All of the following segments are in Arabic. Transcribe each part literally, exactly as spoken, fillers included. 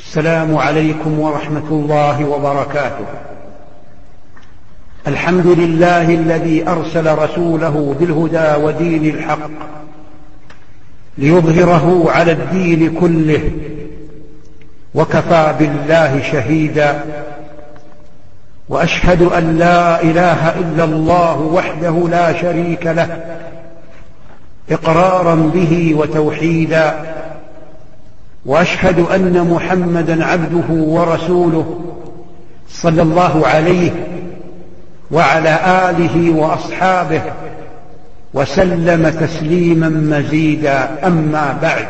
السلام عليكم ورحمة الله وبركاته. الحمد لله الذي أرسل رسوله بالهدى ودين الحق ليظهره على الدين كله، وكفى بالله شهيدا. وأشهد أن لا إله إلا الله وحده لا شريك له إقرارا به وتوحيدا، وأشهد أن محمدا عبده ورسوله صلى الله عليه وعلى آله وأصحابه وسلم تسليما مزيدا. أما بعد،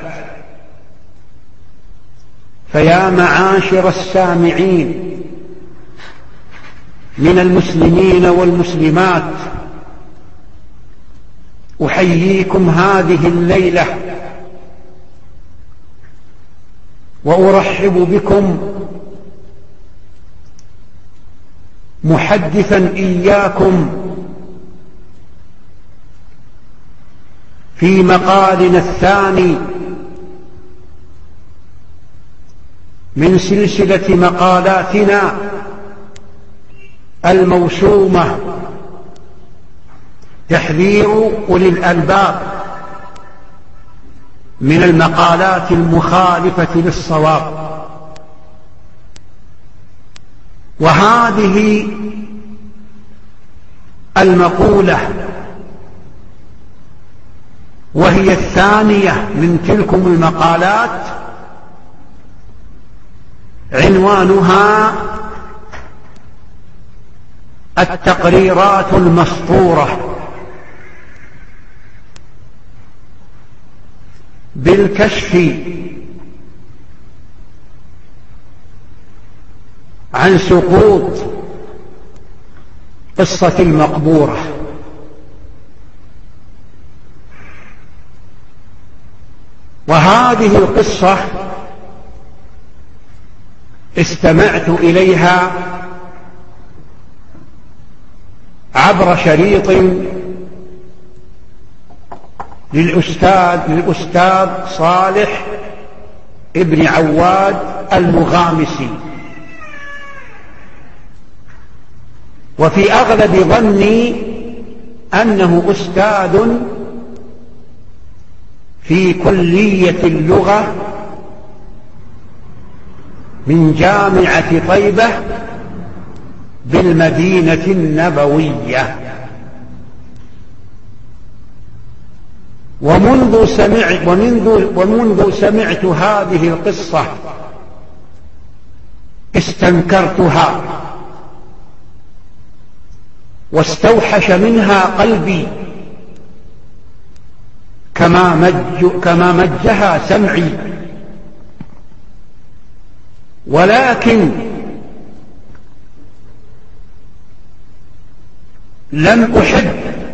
فيا معاشر السامعين من المسلمين والمسلمات، أحييكم هذه الليلة وأرحب بكم محدثا إياكم في مقالنا الثاني من سلسلة مقالاتنا الموسومة تحذير أولي الألباب من المقالات المخالفة للصواب. وهذه المقولة وهي الثانية من تلكم المقالات عنوانها التقريرات المسطورة بالكشف عن سقوط قصة المقبورة. وهذه القصة استمعت إليها عبر شريط للأستاذ, للأستاذ صالح ابن عواد المغامسي. وفي أغلب ظني أنه أستاذ في كلية اللغة من جامعة طيبة بالمدينة النبوية. ومنذ سمعت, ومنذ, ومنذ سمعت هذه القصة استنكرتها واستوحش منها قلبي كما, مج كما مجها سمعي، ولكن لم أحب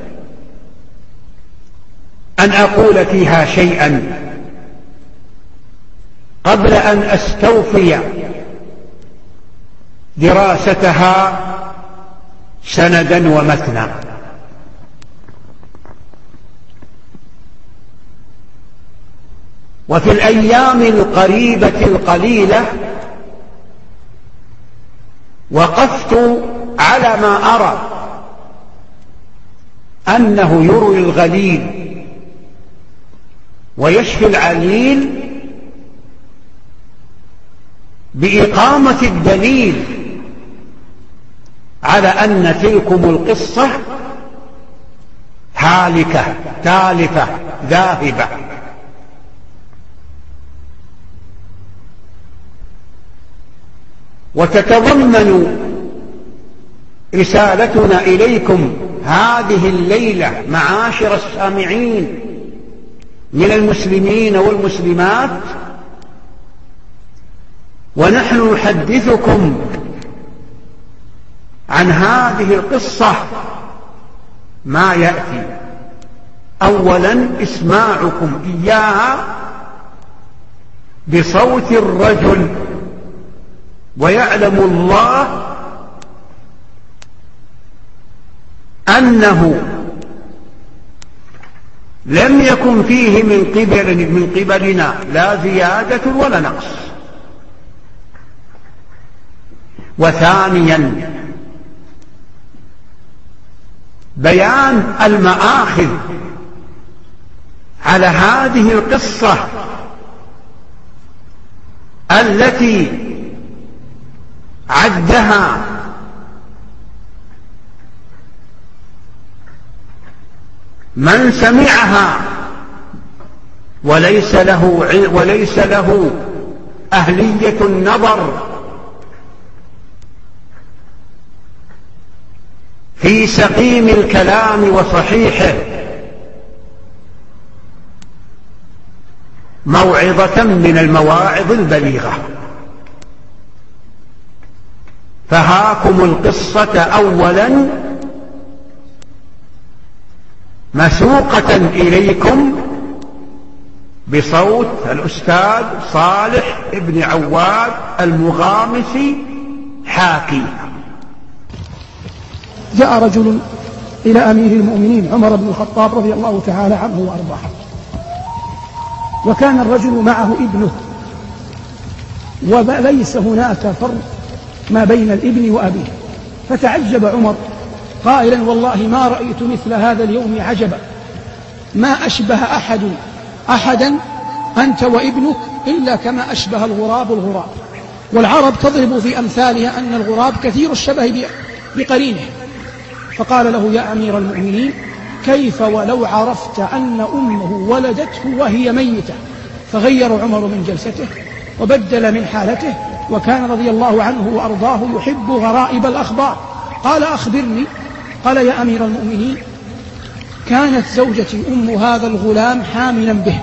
أن أقول فيها شيئا قبل أن أستوفي دراستها سندا ومتنا. وفي الأيام القريبة القليلة وقفت على ما أرى أنه يروي الغليل ويشفي العليل بإقامة الدليل على أن تلكم القصة هالكة تالفة ذاهبة. وتتضمن رسالتنا إليكم هذه الليلة معاشر السامعين من المسلمين والمسلمات، ونحن نحدثكم عن هذه القصة ما يأتي. أولا، إسماعكم إياها بصوت الرجل، ويعلم الله أنه لم يكن فيه من قبل من قبلنا لا زيادة ولا نقص، وثانيا بيان المآخذ على هذه القصة التي عدها من سمعها وليس له وليس له أهلية النظر في سقيم الكلام وصحيحه، موعظة من المواعظ البليغة. فهاكم القصة أولا مسوقة إليكم بصوت الأستاذ صالح ابن عواد المغامسي حاكي. جاء رجل إلى أمير المؤمنين عمر بن الخطاب رضي الله تعالى عنه وأرضاه، وكان الرجل معه ابنه، وليس هناك فرق ما بين الابن وأبيه. فتعجب عمر قائلا: والله ما رأيت مثل هذا اليوم عجبا، ما أشبه أحد أحدا أنت وابنك إلا كما أشبه الغراب الغراب. والعرب تضرب في أمثالها أن الغراب كثير الشبه بقرينه. فقال له: يا أمير المؤمنين، كيف ولو عرفت أن أمه ولدته وهي ميتة؟ فغير عمر من جلسته وبدل من حالته، وكان رضي الله عنه وأرضاه يحب غرائب الأخبار. قال: أخبرني. قال: يا أمير المؤمنين، كانت زوجتي أم هذا الغلام حاملا به،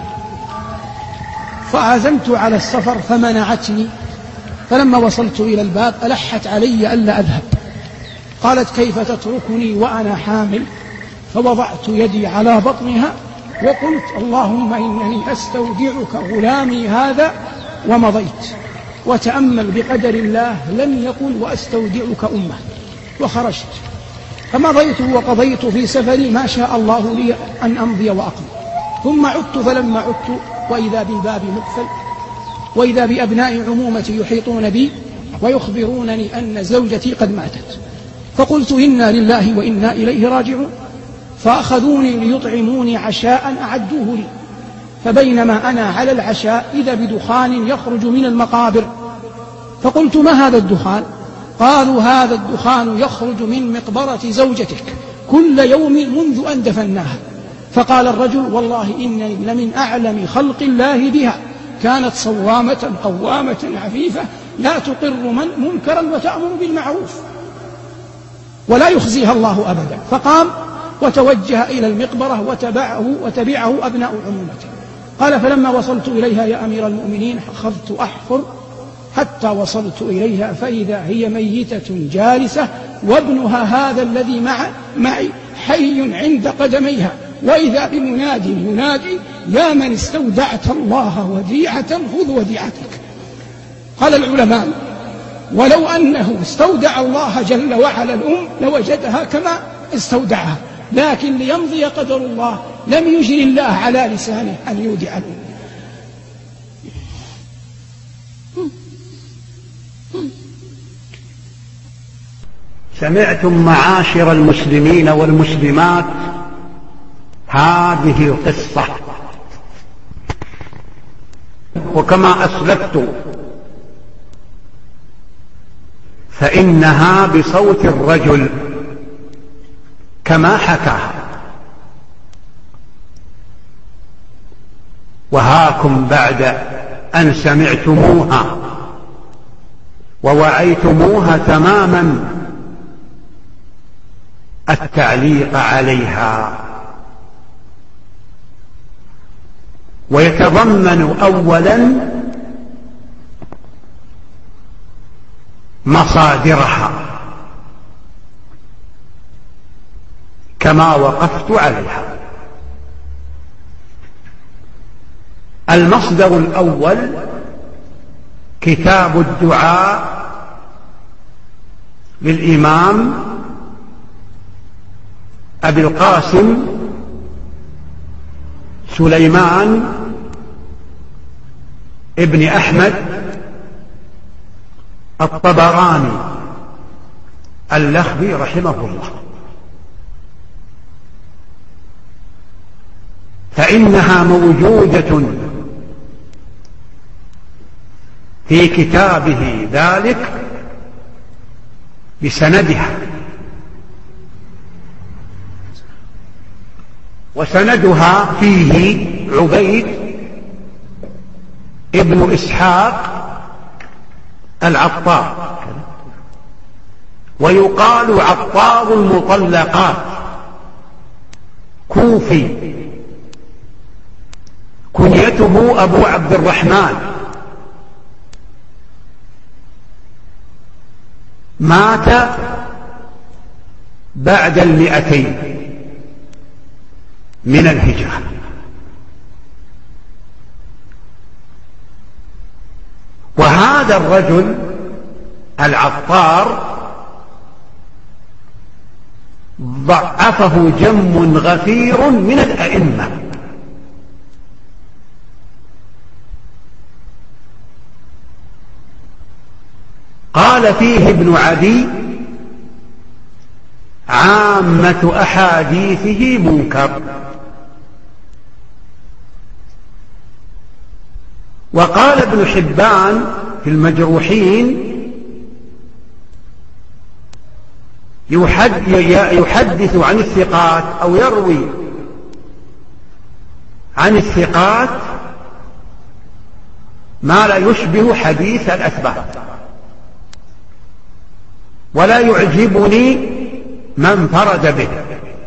فعزمت على السفر فمنعتني، فلما وصلت إلى الباب ألحت علي ألا أذهب. قالت: كيف تتركني وأنا حامل؟ فوضعت يدي على بطنها وقلت: اللهم إنني أستودعك غلامي هذا، ومضيت. وتأمل بقدر الله لم يقل وأستودعك أمه. وخرجت فمضيت وقضيت في سفري ما شاء الله لي أن أمضي وأقضي. ثم عدت، فلما عدت وإذا بالباب مقفل، وإذا بأبناء عمومتي يحيطون بي ويخبرونني أن زوجتي قد ماتت. فقلت: إنا لله وإنا إليه راجعون. فأخذوني ليطعموني عشاء أعدوه لي، فبينما أنا على العشاء إذا بدخان يخرج من المقابر. فقلت: ما هذا الدخان؟ قالوا: هذا الدخان يخرج من مقبرة زوجتك كل يوم منذ أن دفناها. فقال الرجل: والله إنني لمن أعلم خلق الله بها، كانت صوامة قوامة عفيفة لا تقر من منكرا وتأمر بالمعروف ولا يخزيها الله أبدا. فقام وتوجه إلى المقبرة وتبعه, وتبعه أبناء عمومته. قال: فلما وصلت إليها يا أمير المؤمنين أخذت أحفر حتى وصلت إليها، فإذا هي ميتة جالسة، وابنها هذا الذي مع معي حي عند قدميها، وإذا بمناد ينادي: يا من استودعت الله وديعة خذ وديعتك. قال العلماء: ولو أنه استودع الله جل وعلا الأم لوجدها كما استودعها، لكن ليمضي قدر الله لم يجري الله على لسانه أن يودع الأم. سمعتم معاشر المسلمين والمسلمات هذه القصة، وكما أسلفت فإنها بصوت الرجل كما حكاها. وهاكم بعد أن سمعتموها ووعيتموها تماما التعليق عليها. ويتضمن أولا مصادرها كما وقفت عليها. المصدر الأول كتاب الدعاء للإمام أبي القاسم سليمان ابن أحمد الطبراني اللخمي رحمه الله، فإنها موجودة في كتابه ذلك بسندها، وسندها فيه عبيد ابن إسحاق العطار، ويقال عطار المطلقات، كوفي، كنيته أبو عبد الرحمن، مات بعد المئتين من الهجرة. وهذا الرجل العطار ضعفه جم غفير من الأئمة، قال فيه ابن عدي عامة أحاديثه منكر. وقال ابن حبان في المجروحين يحدث عن الثقات أو يروي عن الثقات ما لا يشبه حديث الأثبات، ولا يعجبني من فرد به.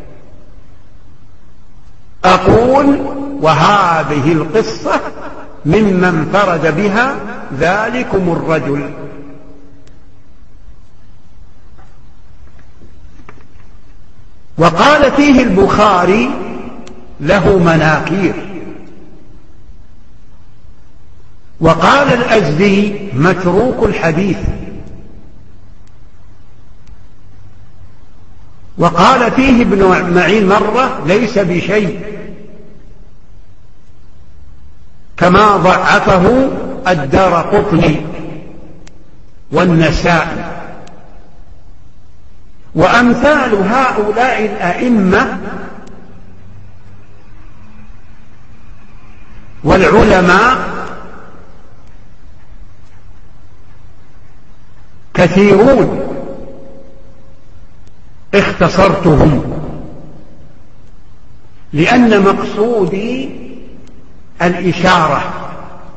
أقول وهذه القصة ممن فرد بها ذلكم الرجل. وقال فيه البخاري له مناكير. وقال الأزدي متروك الحديث. وقال فيه ابن معين مرة ليس بشيء، كما ضعفه الدارقطني والنسائي. وأمثال هؤلاء الأئمة والعلماء كثيرون اختصرتهم، لأن مقصودي الإشارة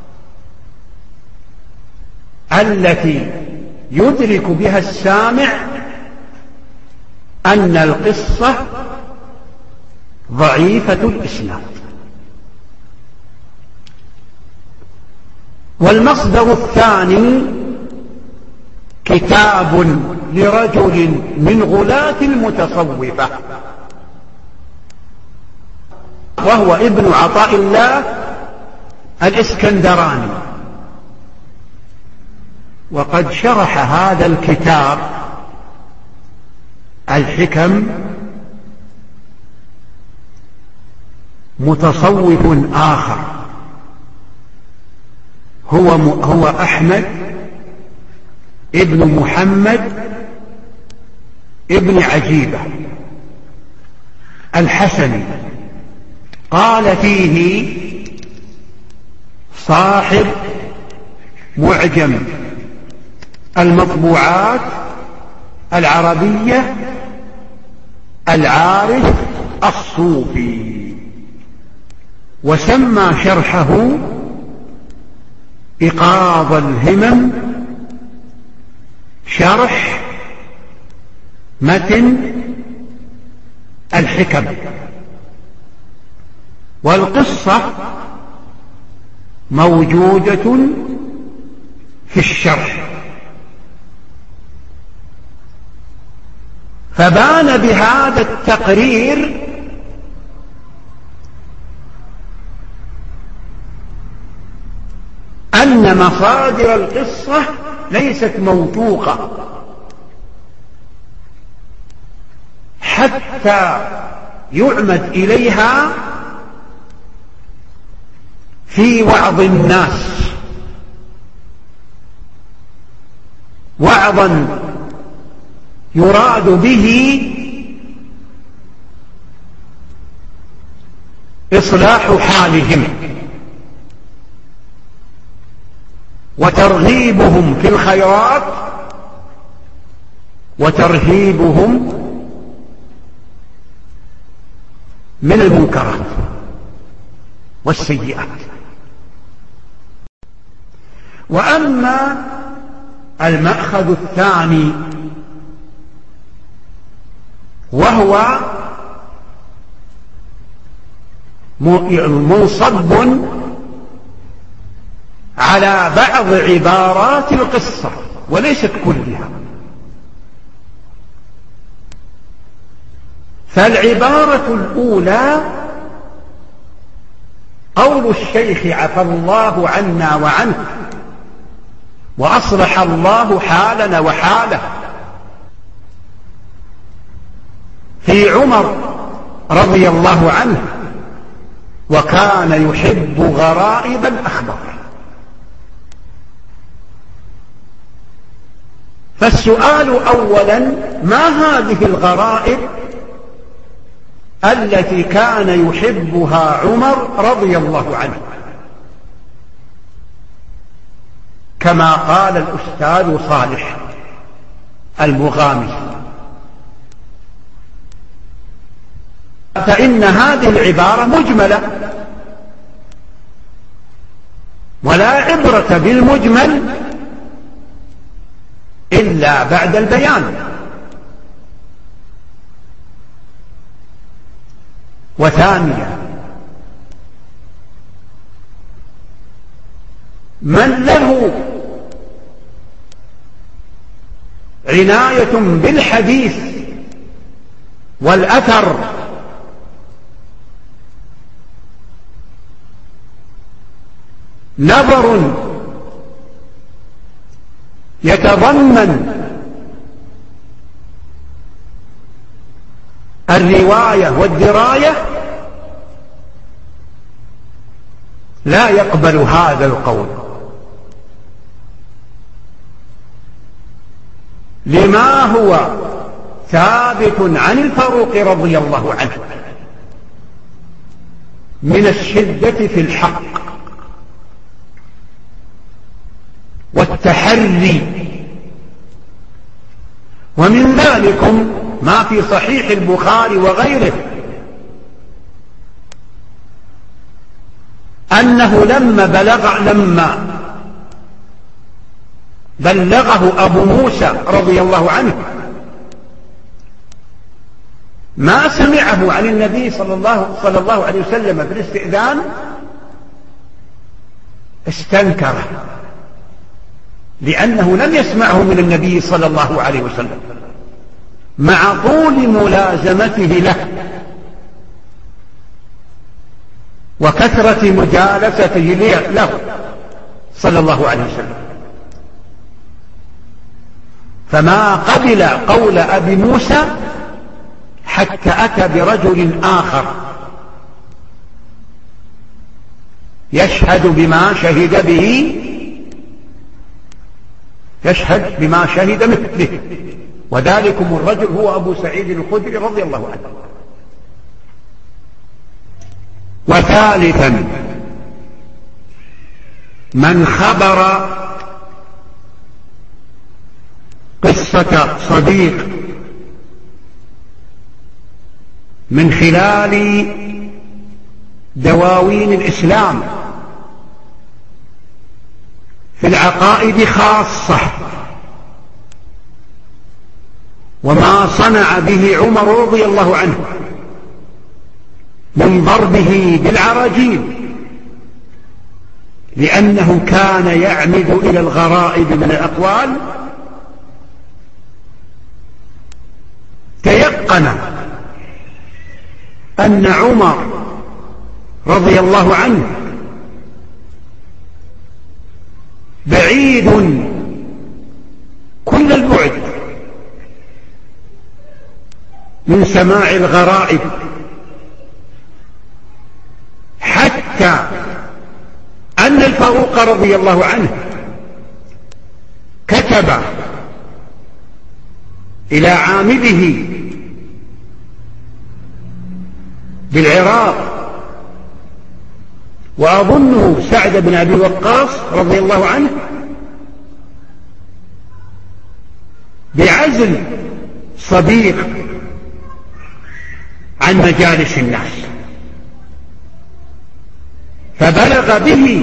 التي يدرك بها السامع أن القصة ضعيفة الإسناد. والمصدر الثاني كتاب لرجل من غلاة المتصوفة، وهو ابن عطاء الله الإسكندراني. وقد شرح هذا الكتاب الحكم متصوف آخر هو هو أحمد ابن محمد ابن عجيبة الحسني. قال فيه صاحب معجم المطبوعات العربية العارف الصوفي، وسمى شرحه إيقاظ الهمم شرح متن الحكم. والقصة موجودة في الشرح. فبان بهذا التقرير أن مصادر القصة ليست موثوقة حتى يعمد إليها في وعظ الناس، وعظا يراد به إصلاح حالهم وترغيبهم في الخيرات وترهيبهم من المنكرات والسيئات. وأما المأخذ الثاني وهو منصب على بعض عبارات القصة وليست كلها، فالعبارة الأولى قول الشيخ عفى الله عنا وعنه وأصلح الله حالنا وحاله في عمر رضي الله عنه وكان يحب غرائب الأخبار. فالسؤال أولا: ما هذه الغرائب التي كان يحبها عمر رضي الله عنه؟ كما قال الأستاذ صالح المغامس، فإن هذه العبارة مجملة ولا عبرة بالمجمل إلا بعد البيان. وثانيا: من له عناية بالحديث والأثر نظر يتضمن الرواية والدراية لا يقبل هذا القول، لما هو ثابت عن الفاروق رضي الله عنه من الشدة في الحق والتحري. ومن ذلكم ما في صحيح البخاري وغيره أنه لما بلغ لما بلغه أبو موسى رضي الله عنه ما سمعه عن النبي صلى الله, صلى الله عليه وسلم في الاستئذان استنكره، لأنه لم يسمعه من النبي صلى الله عليه وسلم مع طول ملازمته له وكثرة مجالسته له صلى الله عليه وسلم، فما قبل قول أبي موسى حتى أتى برجل آخر يشهد بما شهد به يشهد بما شهد مثله، وذلكم الرجل هو أبو سعيد الخدري رضي الله عنه. وثالثا: من خبر قصة صديق من خلال دواوين الإسلام في العقائد خاصة وما صنع به عمر رضي الله عنه من ضربه بالعراجيل، لأنه كان يعمد إلى الغرائب من الأقوال، تيقن أن عمر رضي الله عنه بعيد كل البعد من سماع الغرائب، حتى أن الفاروق رضي الله عنه كتب إلى عامله بالعراق، وأظنه سعد بن أبي وقاص رضي الله عنه، بعزل صديق عن مجالس الناس، فبلغ به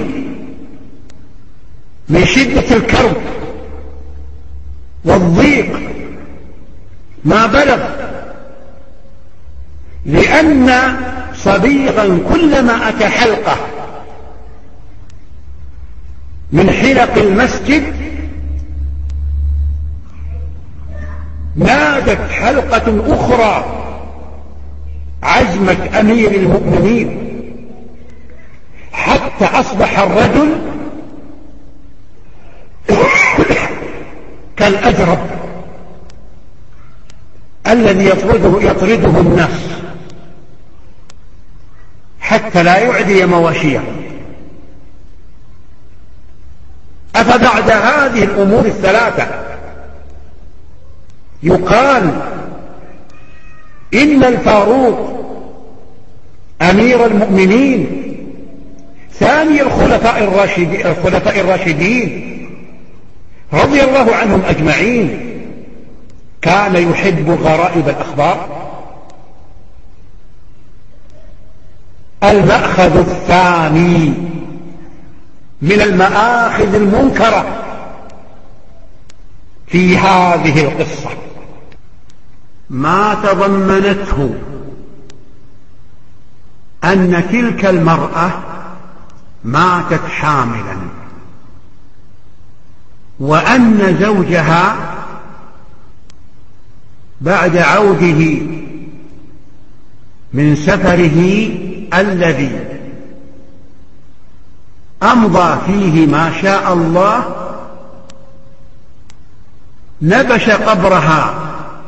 من شدة الكرب والضيق ما بلغ، لأن صديقا كلما أتى حلقة من حلق المسجد نادت حلقة أخرى عزمة أمير المؤمنين، حتى أصبح الرجل كالأجرب الذي يطرده, يطرده الناس حتى لا يعدي مواشيه. أفبعد هذه الأمور الثلاثة يقال إن الفاروق أمير المؤمنين ثاني الخلفاء الراشدين, الخلفاء الراشدين رضي الله عنهم أجمعين كان يحب غرائب الأخبار؟ المأخذ الثاني من المآخذ المنكرة في هذه القصة ما تضمنته أن تلك المرأة ماتت حاملا، وأن زوجها بعد عوده من سفره الذي أمضى فيه ما شاء الله نبش قبرها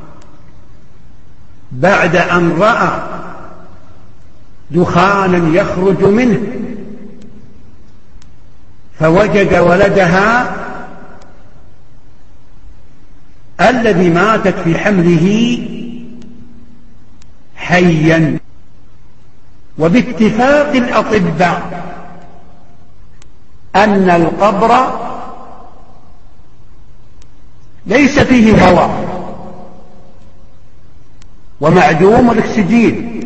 بعد أن رأى دخانا يخرج منه، فوجد ولدها الذي ماتت في حمله حيا. وباتفاق الأطباء أن القبر ليس فيه هواء ومعدوم الأكسجين،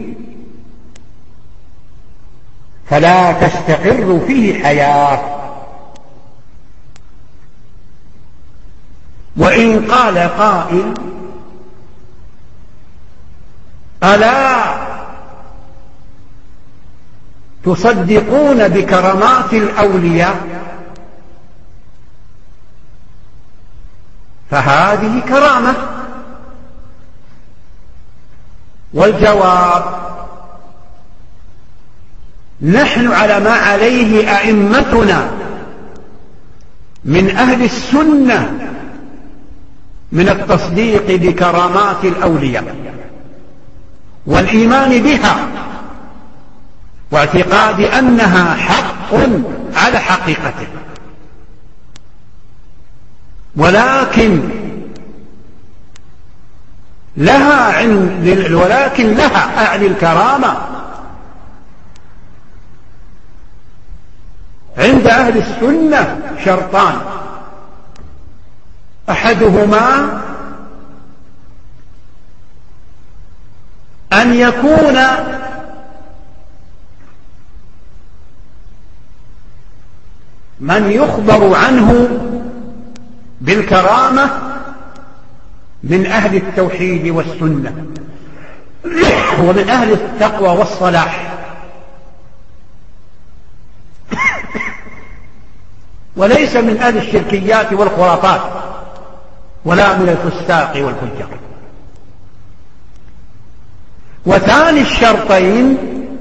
فلا تستقر فيه حياة. وإن قال قائل ألا تصدقون بكرامات الأولياء؟ فهذه كرامة. والجواب نحن على ما عليه أئمتنا من أهل السنة من التصديق بكرامات الأولياء والإيمان بها واعتقاد أنها حق على حقيقته، ولكن لها عند ولكن لها أعلى الكرامة عند أهل السنة شرطان: أحدهما أن يكون من يخبر عنه بالكرامة من أهل التوحيد والسنة ومن أهل التقوى والصلاح، وليس من أهل الشركيات والخرافات ولا من الفساق والفجار. وثاني الشرطين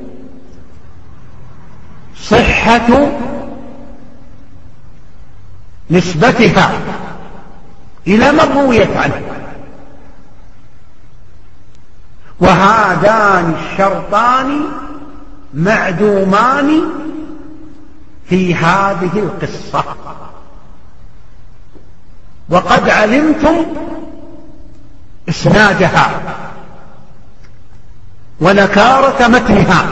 صحة نسبتها إلى من رويت عنه، وهذان الشرطان معدومان في هذه القصة. وقد علمتم إسنادها ونكارة متنها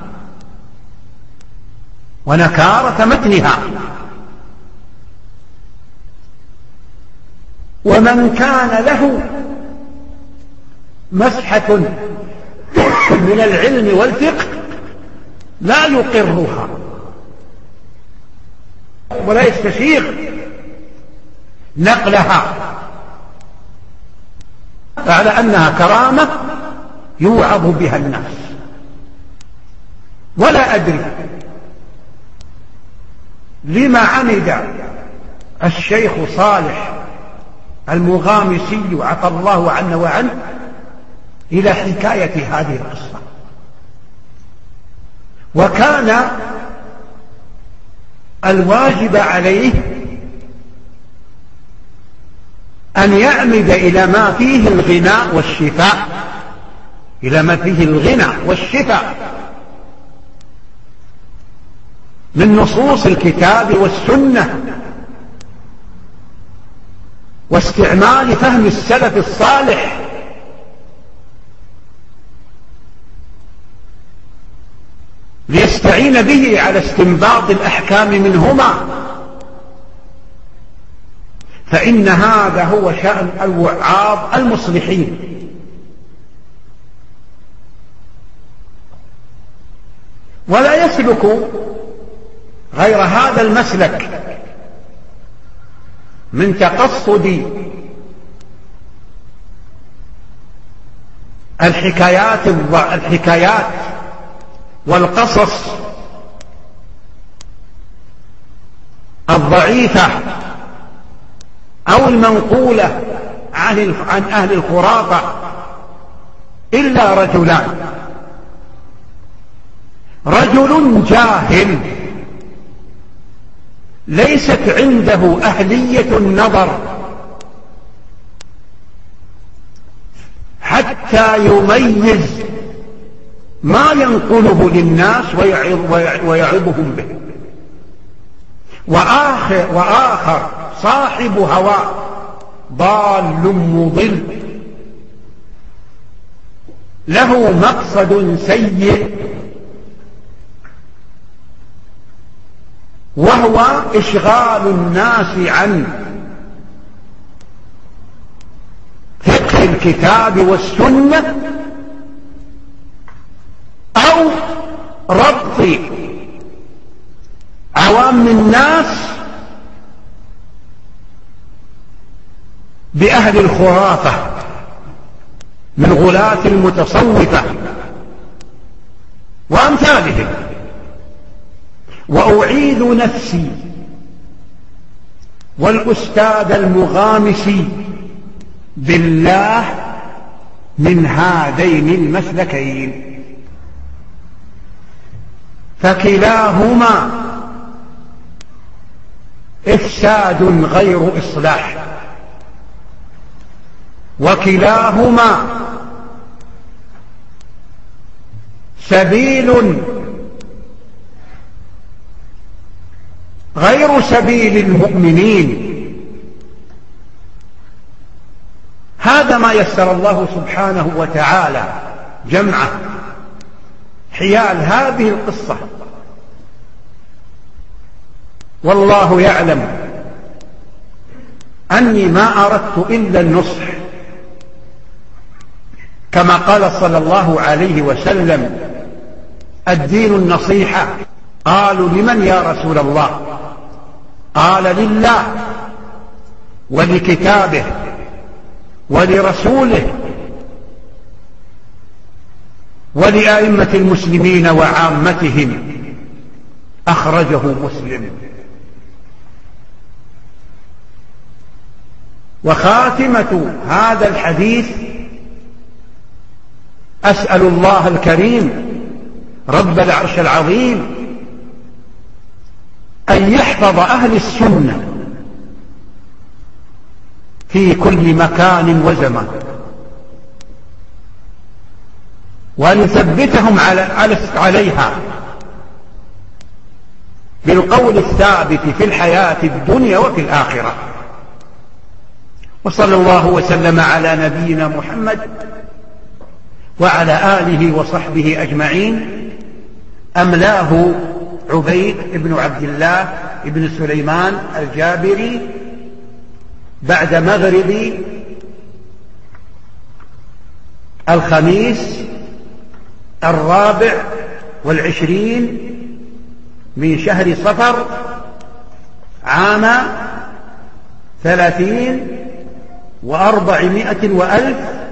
ونكارة متنها ومن كان له مسحة من العلم والفقه لا يقرها ولا يستشير نقلها على أنها كرامة يوعظ بها الناس. ولا أدري لما عمد الشيخ صالح المغامسي عفى الله عنه وعنه إلى حكاية هذه القصة، وكان الواجب عليه أن يعمد إلى ما فيه الغنى والشفاء إلى ما فيه الغنى والشفاء من نصوص الكتاب والسنة واستعمال فهم السلف الصالح ليستعين به على استنباط الأحكام منهما، فإن هذا هو شأن الوعاظ المصلحين. ولا يسلك غير هذا المسلك من تقصد الحكايات الحكايات والقصص الضعيفة أو المنقولة عن أهل الخرافة إلا رجلان: رجل جاهل ليست عنده أهلية النظر حتى يميز ما ينقله للناس ويعظهم به، وآخر, وآخر صاحب هوى ضال مضل له مقصد سيء، وهو إشغال الناس عن فقه الكتاب والسنة أو ربط عوام الناس بأهل الخرافة من غلاة المتصوفة وأمثالهم. وأعيذ نفسي والأستاذ المغامسي بالله من هذين المسلكين، فكلاهما إفساد غير إصلاح، وكلاهما سبيل غير سبيل المؤمنين. هذا ما يسر الله سبحانه وتعالى جمعه حيال هذه القصة، والله يعلم أني ما أردت إلا النصح، كما قال صلى الله عليه وسلم: الدين النصيحة. قالوا: لمن يا رسول الله؟ قال: لله ولكتابه ولرسوله ولأئمة المسلمين وعامتهم. أخرجه مسلم. وخاتمة هذا الحديث: أسأل الله الكريم رب العرش العظيم أن يحفظ أهل السنة في كل مكان وزمان، وأن يثبتهم عليها بالقول الثابت في الحياة الدنيا وفي الآخرة. وصلى الله وسلم على نبينا محمد وعلى آله وصحبه أجمعين. أملاه عبيد بن عبد الله بن سليمان الجابري بعد مغرب الخميس الرابع والعشرين من شهر صفر عام ثلاثين وأربعمائة وألف